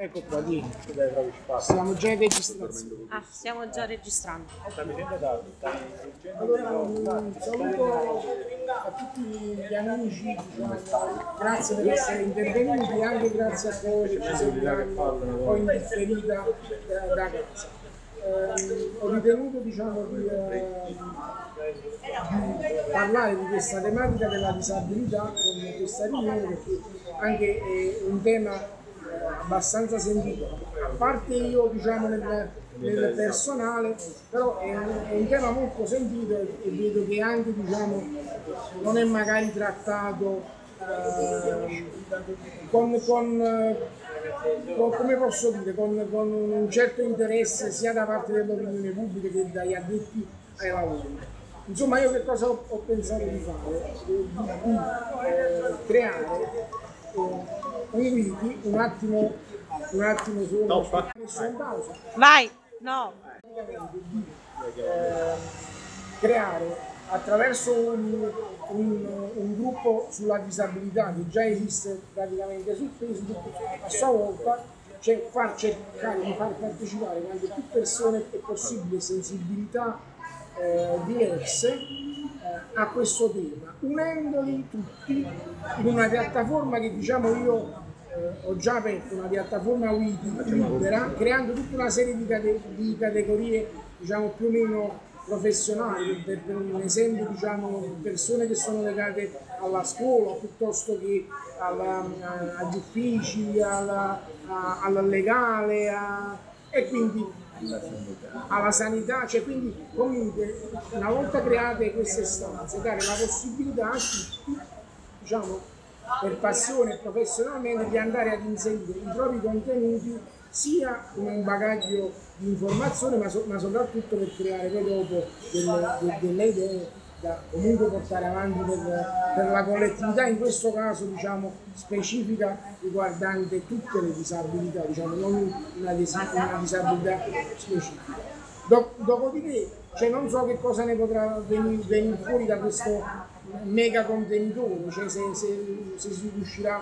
Ecco qua, vieni. Stiamo già in registrazione. Ah, stiamo già registrando. Allora, un saluto a tutti gli amici, diciamo, grazie per essere intervenuti, anche grazie a voi che ci seguiranno poi in differita da casa. Ho ritenuto, diciamo, di parlare di questa tematica della disabilità con questa riunione, perché anche è un tema abbastanza sentito, a parte io, diciamo, nel personale, però è un tema molto sentito e vedo che anche, diciamo, non è magari trattato come posso dire, con un certo interesse sia da parte dell'opinione pubblica che dagli addetti ai lavori. Insomma, io che cosa ho pensato di fare? Di creare un wiki, un attimo solo, no, in pausa. Vai, no. Di creare attraverso un gruppo sulla disabilità che già esiste praticamente su Facebook, a sua volta far cercare di far partecipare quante più persone è possibile, sensibilità diverse a questo tema, unendoli tutti in una piattaforma che, diciamo, io ho già aperto, una piattaforma wiki libera, creando tutta una serie di categorie, diciamo, più o meno professionali, per un esempio, diciamo, persone che sono legate alla scuola piuttosto che agli uffici, al legale, e quindi alla sanità, cioè, quindi comunque una volta create queste stanze dare la possibilità a tutti, diciamo, per passione e professionalmente, di andare ad inserire i propri contenuti sia in un bagaglio di informazione, ma soprattutto per creare poi dopo delle idee da comunque portare avanti per la collettività, in questo caso, diciamo, specifica riguardante tutte le disabilità, diciamo, non una disabilità specifica. Dopodiché, cioè, non so che cosa ne potrà venire fuori da questo mega contenitore, cioè se si riuscirà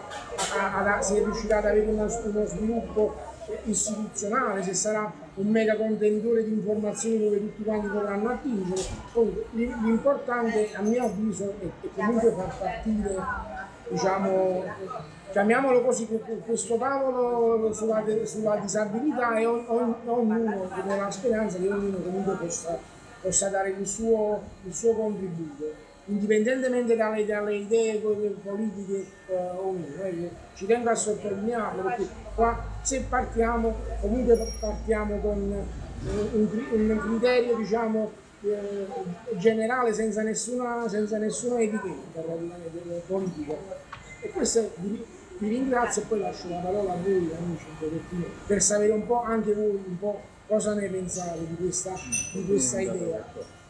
ad avere uno sviluppo istituzionale, se sarà un mega contenitore di informazioni dove tutti quanti potranno attingere. L'importante, a mio avviso, è comunque far partire, diciamo, chiamiamolo così, questo tavolo sulla disabilità, e ognuno, nella speranza che ognuno comunque possa dare il suo contributo, indipendentemente dalle idee politiche ognuno. Ci tengo a sottolinearlo, perché qua, se partiamo, comunque partiamo con un criterio, diciamo, generale, senza nessuna etichetta politica. E questo vi ringrazio, e poi lascio la parola a voi, amici, un pochettino, per sapere un po' anche voi un po' cosa ne pensate di questa idea.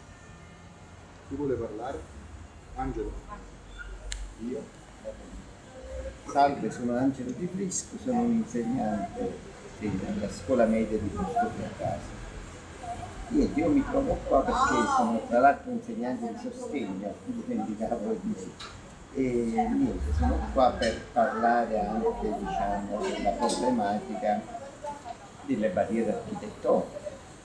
Chi vuole parlare? Angelo. Io. Salve, sono Angelo Di Frisco, sono un insegnante della scuola media di Custode a casa. Io mi trovo qua perché sono tra l'altro insegnante di sostegno, quindi lavoro di e niente, sono qua per parlare anche, diciamo, della problematica delle barriere architettoniche.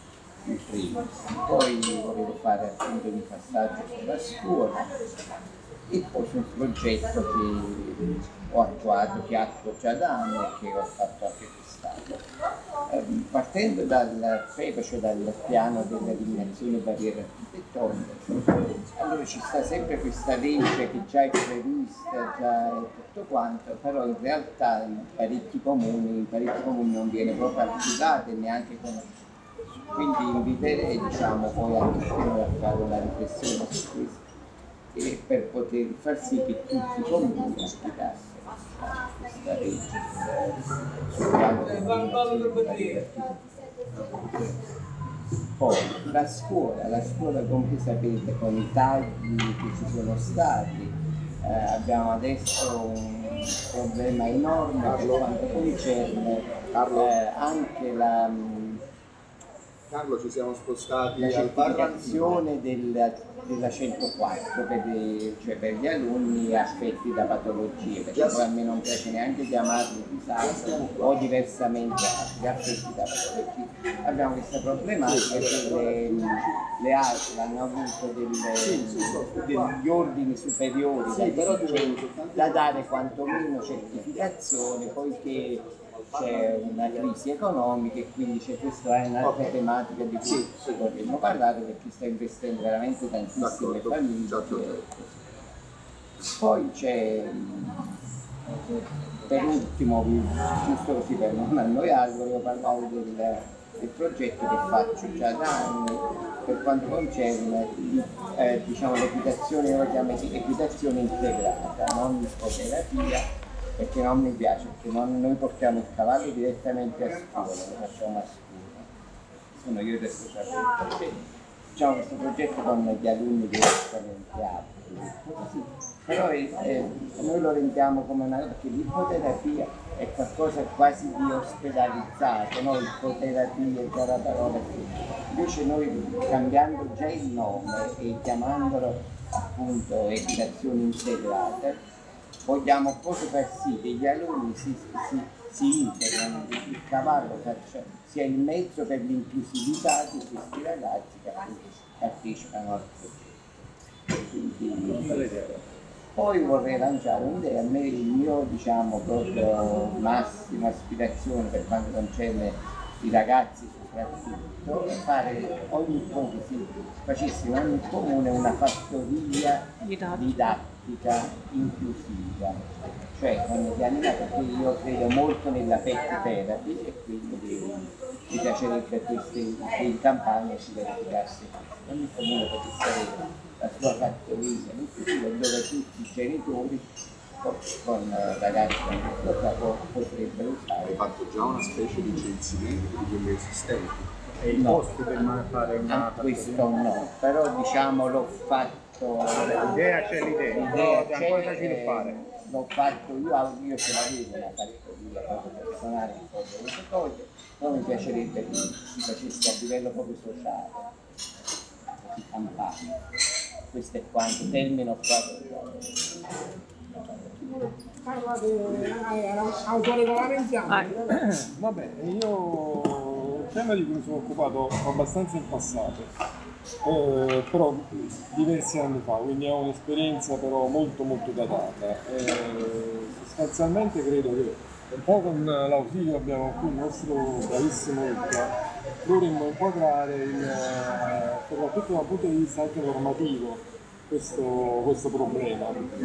Poi volevo fare appunto un passaggio sulla scuola e poi su un progetto che ho attuato, che attuo già da anni e che ho fatto anche quest'anno. Partendo cioè dal piano dell'eliminazione barriere architettoniche, allora ci sta sempre questa legge che già è prevista, già è tutto quanto, però in realtà in parecchi comuni non viene proprio attivata e neanche conosciuta. Quindi inviterei, diciamo, poi anche noi a fare una riflessione su questo, e per poter far sì che tutti i comuni applicassero questa legge sul piano dell'eliminazione. Poi la scuola, come sapete, con i tagli che ci sono stati, abbiamo adesso un problema enorme per quanto concerne anche Carlo, ci siamo spostati la al bar certificazione della 104 cioè per gli alunni affetti da patologie, perché poi a me non piace neanche chiamarli disabili o diversamente affetti da patologie. Abbiamo questa problematica che le altre hanno avuto degli ordini superiori da dare quantomeno certificazione, poiché c'è una crisi economica e quindi c'è questa è un'altra tematica di cui vorremmo parlare, perché sta investendo veramente tantissime famiglie. Poi c'è, per ultimo, giusto così per non annoiarvi, volevo parlare del progetto che faccio già da anni per quanto concerne diciamo, l'equitazione, noi chiamiamo equitazione integrata, non ipoterapia, perché non mi piace, perché noi portiamo il cavallo direttamente a scuola, lo facciamo a scuola. Sono io del sociale. Facciamo questo progetto con gli alunni direttamente apti, però noi lo rendiamo come perché l'ipoterapia è qualcosa quasi di ospedalizzato, no? Ipoterapia è già la parola invece noi cambiando già il nome e chiamandolo appunto equitazione integrata, vogliamo proprio far sì che gli alunni si integrano, che il cavallo sia il mezzo per l'inclusività di questi ragazzi che partecipano al progetto. Poi vorrei lanciare un'idea, a me il mio diciamo proprio massima aspirazione per quanto concerne i ragazzi soprattutto è fare ogni ipotesi, facessimo in ogni comune una fattoria didattica inclusiva, cioè con gli animali, perché io credo molto nella pet therapy e quindi mi piacerebbe che in campagna si verificasse ogni comune potesse avere la sua fattoria inclusiva dove tutti i genitori con ragazzi potrebbero usare. Hai fatto già una specie di censimento di quelli esistenti? E i costi per fare una questo no, però diciamo l'ho fatto. L'idea c'è, l'idea c'è ancora da sviluppare. L'ho fatto io ce l'avevo una fattoria proprio personale in queste cose, però mi piacerebbe che si facesse a livello proprio sociale, di campagna. Questo è quanto, termino qua. Va bene, io un tema di cui mi sono occupato abbastanza in passato, però diversi anni fa, quindi ho un'esperienza però molto datata. Sostanzialmente credo che un po' con l'ausilio abbiamo qui il nostro bravissimo Luca, dovremmo inquadrare soprattutto dal punto di vista anche normativo questo problema.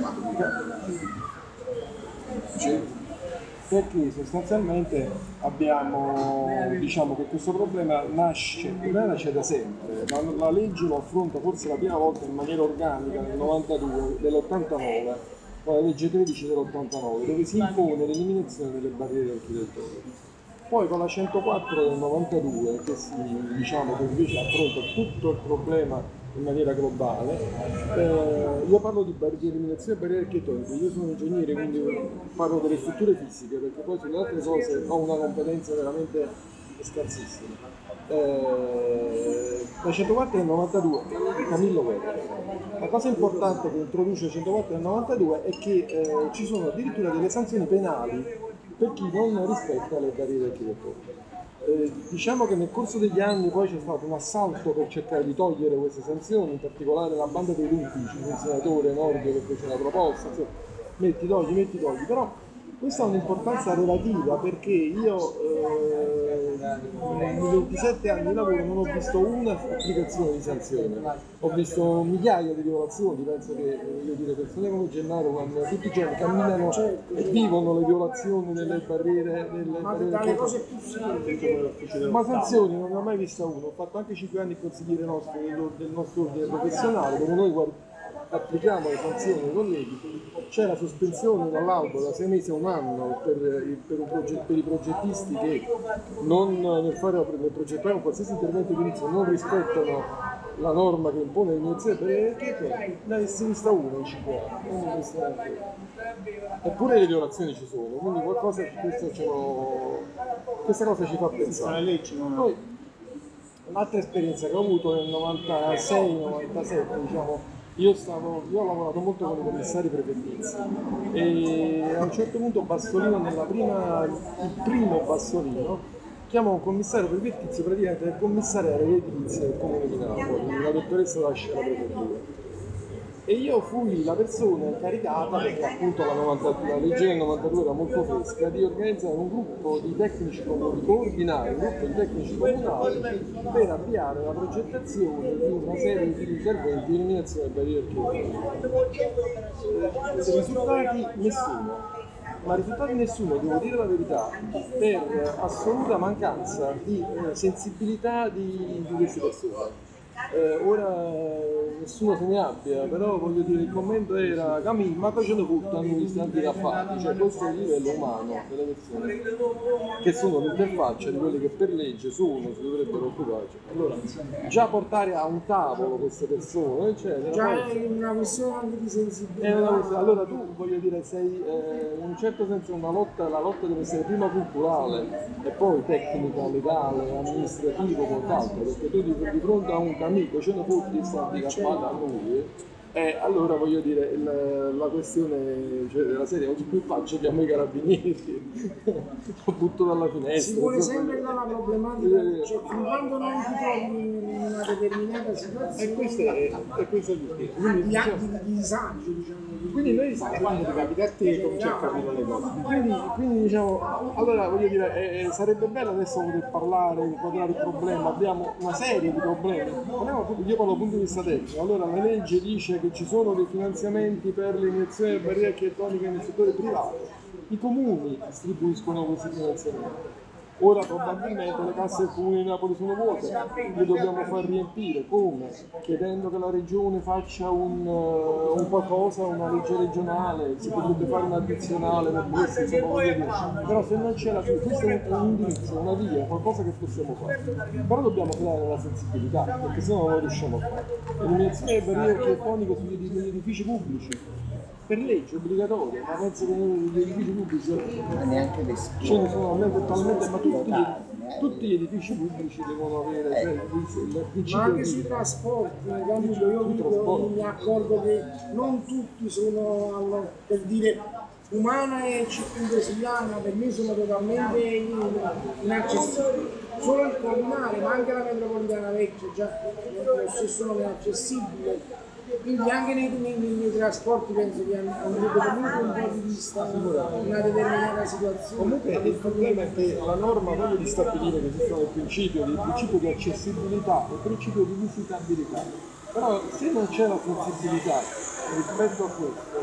Perché sostanzialmente abbiamo, diciamo che questo problema nasce da sempre, la legge lo affronta forse la prima volta in maniera organica nel 92, dell'89, con la legge 13 dell'89, dove si impone l'eliminazione delle barriere architettoniche. Poi con la 104 del 92, che invece affronta tutto il problema in maniera globale, io parlo di eliminazione di barriere architettoniche, io sono ingegnere quindi parlo delle strutture fisiche perché poi sulle altre cose ho una competenza veramente scarsissima. La 104 del 92, Camillo Guerra. La cosa importante che introduce la 104 del 92 è che ci sono addirittura delle sanzioni penali per chi non rispetta le barriere architettoniche. Diciamo che nel corso degli anni poi c'è stato un assalto per cercare di togliere queste sanzioni, in particolare la banda dei Lumpici, un senatore nordico che fece una proposta, insomma, metti togli, però questa ha un'importanza relativa perché io in 27 anni di lavoro non ho visto una applicazione di sanzione, ho visto migliaia di violazioni, penso che le persone come Gennaro quando tutti i giorni camminano e vivono le violazioni delle barriere, dalle cose più semplici. ma sanzioni non ne ho mai vista una, ho fatto anche 5 anni consigliere nostro del nostro ordine professionale dove noi applichiamo le sanzioni ai colleghi. C'è la sospensione dall'albo da 6 mesi a un anno per i progettisti che nel progettare un qualsiasi intervento edilizio non rispettano la norma che impone l'iniziativa perché ne avessi vista una in 5 anni. Eppure le violazioni ci sono, quindi questa cosa ci fa pensare. Poi, Un'altra esperienza che ho avuto nel 96-97, diciamo, io ho lavorato molto con i commissari prefettizi e a un certo punto Bassolino, il primo Bassolino, chiama un commissario prefettizio praticamente del commissariato edilizia del comune di Napoli, la dottoressa Lascia la prefettura. E io fui la persona incaricata, perché appunto la legge del 92 era molto fresca, di organizzare un gruppo di tecnici comunali, coordinare un gruppo di tecnici comunali per avviare la progettazione di una serie di interventi di eliminazione delle barriere architettoniche. Risultati nessuno, ma risultati nessuno, devo dire la verità, per assoluta mancanza di sensibilità di queste persone. Ora nessuno se ne abbia, però voglio dire, il commento era Camille, ma poi ce ne buttano gli istanti raffatti, cioè questo è il livello umano delle persone che sono l'interfaccia di quelli che per legge si dovrebbero occupare. Allora, già portare a un tavolo queste persone, eccetera. Già è una questione anche di sensibilità. Allora tu, voglio dire, sei in un certo senso la lotta deve essere prima culturale e poi tecnica, legale, amministrativo, quant'altro, perché tu di fronte a un amico ce ne fotti gli stati cappati a lui allora voglio dire la questione, cioè, della serie oggi qui faccio chiamo i carabinieri lo butto dalla finestra, si vuole sempre dalla problematica, cioè fin quando non ti trovi in una determinata situazione e questo è il di atti di disagio, diciamo. Quindi noi quando ti capita a te cominci a capire le cose. Quindi diciamo, allora voglio dire, sarebbe bello adesso poter parlare, inquadrare il problema, abbiamo una serie di problemi. Io parlo dal punto di vista tecnico, allora la legge dice che ci sono dei finanziamenti per l'eliminazione delle barriere architettoniche nel settore privato, i comuni distribuiscono questi finanziamenti. Ora probabilmente le casse del comune di Napoli sono vuote, le dobbiamo far riempire, come? Chiedendo che la regione faccia un qualcosa, una legge regionale, si potrebbe fare un addizionale per questo, insomma, voglio dire. Però se non c'è questo è un indirizzo, una via, qualcosa che possiamo fare. Però dobbiamo creare la sensibilità, perché sennò non lo riusciamo a fare. Eliminazione delle barriere architettoniche sugli edifici pubblici. Per legge obbligatoria, ma penso che gli edifici pubblici Ma neanche le scuole. ce ne sono talmente, ma tutti gli edifici pubblici devono avere Ma anche sui trasporti, io mi accorgo che non tutti sono, per dire, Umana e Circumvesillana per me sono totalmente inaccessibili. Solo il Collinare, ma anche la metropolitana vecchia, già lo stesso nome è accessibile. Quindi anche nei trasporti penso che andrebbe comunque un po' di vista una determinata situazione. Comunque il problema è che la norma proprio di stabilire che esistono il principio di accessibilità e il principio di visitabilità. Però se non c'è la sensibilità rispetto a questo,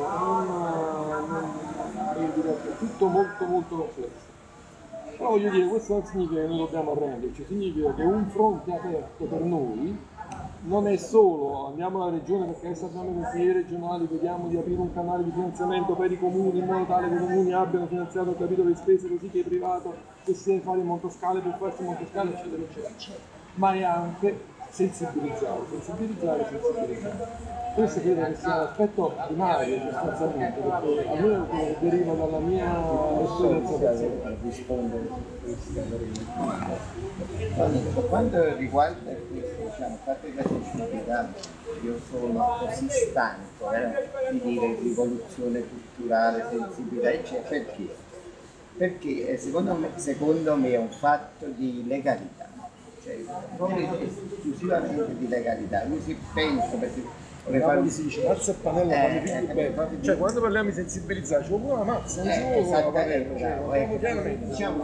è tutto molto molto complesso. Però voglio dire, questo non significa che noi dobbiamo arrenderci, significa che un fronte aperto per noi non è solo andiamo alla regione perché adesso abbiamo i consiglieri regionali, vediamo di aprire un canale di finanziamento per i comuni in modo tale che i comuni abbiano finanziato il capitolo di spese così che è privato che si deve fare in montoscale per farsi in montoscale eccetera eccetera, ma è anche sensibilizzare. Questo credo che sia un aspetto primario sostanzialmente, perché a me deriva dalla mia esperienza personale. Rispondere per quanto riguarda questo, diciamo, fatto che la sensibilità, io sono così stanco di dire rivoluzione culturale, sensibilità, eccetera, perché secondo me è un fatto di legalità, cioè proprio esclusivamente di legalità. Io si penso perché Si dice mazza e panella fanno i figli bene, cioè quando parliamo di sensibilizzare ci vuole una mazza, non ci vuole una panella, diciamo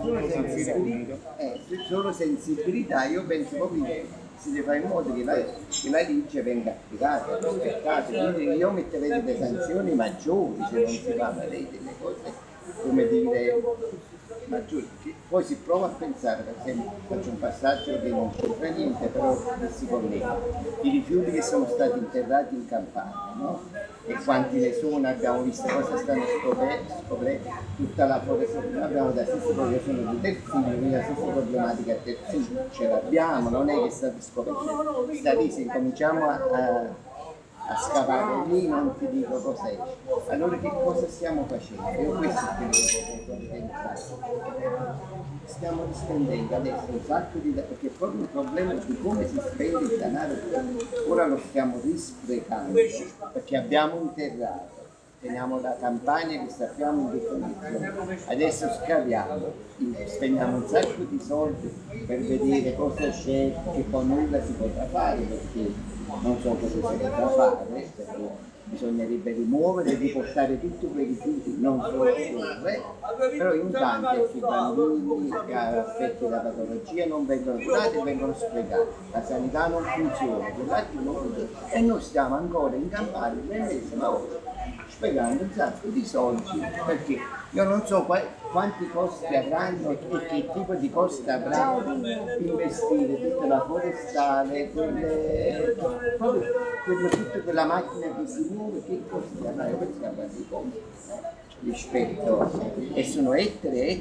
solo sensibilità, io penso proprio che si deve fare in modo che la legge venga applicata, rispettata, quindi io metterei delle sanzioni maggiori se non si fa delle cose, come dire, maggiori. Poi si prova a pensare, per esempio, faccio un passaggio che non c'entra niente, però che si collega. I rifiuti che sono stati interrati in Campania, no? E quanti ne sono, abbiamo visto cosa stanno scoprendo, tutta la foresta, abbiamo la stessa popolazione di Terzino, quindi la stessa problematica a Terzino, ce l'abbiamo, non è che è stato scoperto, sta lì, se incominciamo a scavare lì non ti dico cosa è. Allora che cosa stiamo facendo? Io questo è quello che vorrei pensare. stiamo rispendendo adesso un sacco di denaro, perché è proprio un problema di come si spende il denaro. Ora lo stiamo risprecando perché abbiamo un terrato, teniamo la campagna che sappiamo in che condizioni, adesso scaviamo, spendiamo un sacco di soldi per vedere cosa c'è, che poi nulla si potrà fare perché non so cosa si potrà fare, perché bisognerebbe rimuovere e riportare tutti quei rifiuti, non solo dove, però intanto i bambini affetti da patologia non vengono curati e vengono sprecati, la sanità non funziona, e noi stiamo ancora in campagna l'ennesima volta sprecando un sacco di soldi perché io non so quanti costi avranno e che tipo di costi avranno investire tutta la forestale, tutta quella macchina che si muove, che costi avranno, io penso che avrà dei costi rispetto, e sono ettari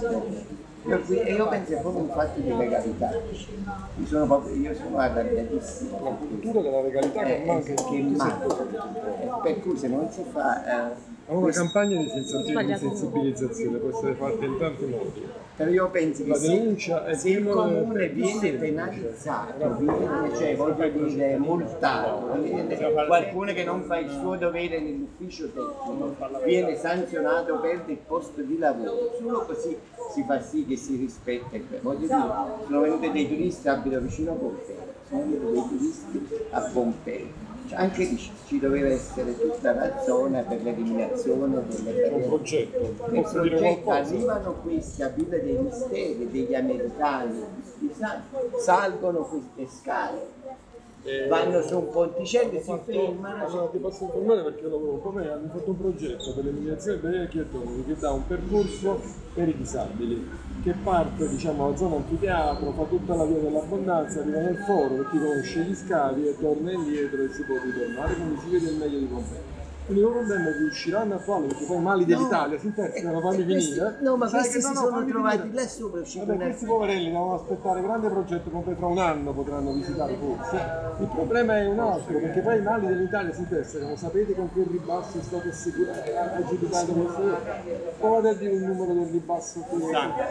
io penso che è proprio un fatto di legalità. Io sono arrabbiatissimo. La cultura della legalità che manca in tutti i settori. Per cui se non si fa Una campagna di sensibilizzazione può essere fatta in tanti modi. però io penso che La denuncia è se il quello comune viene penalizzato, cioè voglio dire multato, qualcuno che non fa il suo dovere nell'ufficio tecnico viene sanzionato, perde il posto di lavoro, solo così si fa sì che si rispetta. Voglio dire, sono venuti dei turisti, abito vicino a Pompei, sono venuti dei turisti a Pompei. Cioè, anche lì ci doveva essere tutta la zona per l'eliminazione delle C'è un barriere. progetto, Nel posso dire progetto qualcosa? arrivano questi a Villa dei Misteri, degli americani, salgono queste scale, vanno su un ponticello e si fermano. Allora ti posso informare perché io lavoro con me, hanno fatto un progetto per l'eliminazione dei vecchiattoni che dà un percorso per i disabili che parte dalla zona anfiteatro, fa tutta la via dell'abbondanza, arriva nel foro per chi conosce gli scavi e torna indietro e si può ritornare, quindi si vede il meglio di Pompei. Quindi loro problema riusciranno a farlo perché poi i mali dell'Italia si intersecano, fammi finire. No, ma Sai questi che si no, sono fammi trovati finire. là sopra, Vabbè, questi poverelli devono aspettare grande progetto, come fra un anno potranno visitare forse. Il problema è un altro, perché poi i mali dell'Italia si intersecano, sapete con che ribasso è stato assicurato, aggiudicato questo? Provate a dire un numero del ribasso che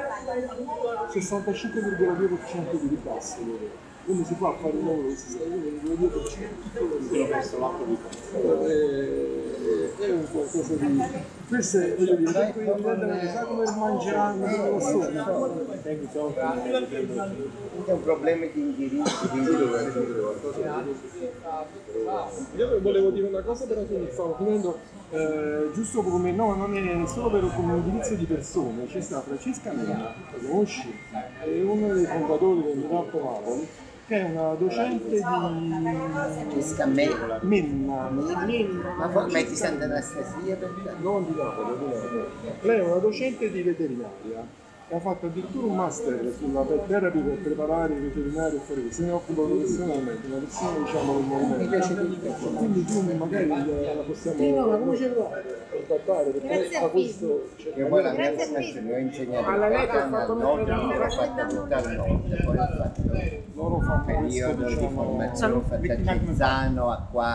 65,2% di ribasso. Quindi si fa fare un lavoro di 62,2%. Questo l'atto di È un qualcosa di... Questo è, voglio dire, sai come mangeranno tutto lo sogno. È un problema di indirizzo, Io volevo dire una cosa, però stavo finendo, giusto come no, non è solo per come indirizzo di persone. C'è sta Francesca Menna, la conosci? È uno dei fondatori del Miracolo Napoli, che è una docente di Menna. ma poi metti Sant'Anastasia per Non di Napoli, di Napoli. Lei è una docente di veterinaria e ha fatto addirittura un master sulla pet therapy per preparare i veterinari e fare se ne occupa professionalmente, una persona del movimento. Quindi tu magari la possiamo contattare perché a questo che poi la mia formazione ho insegnato Alla lettera al nord, l'ho fatta tutta al nord, poi ho fatto loro fanno un periodo di formazione, ho fatto a Gezzano, a Qua.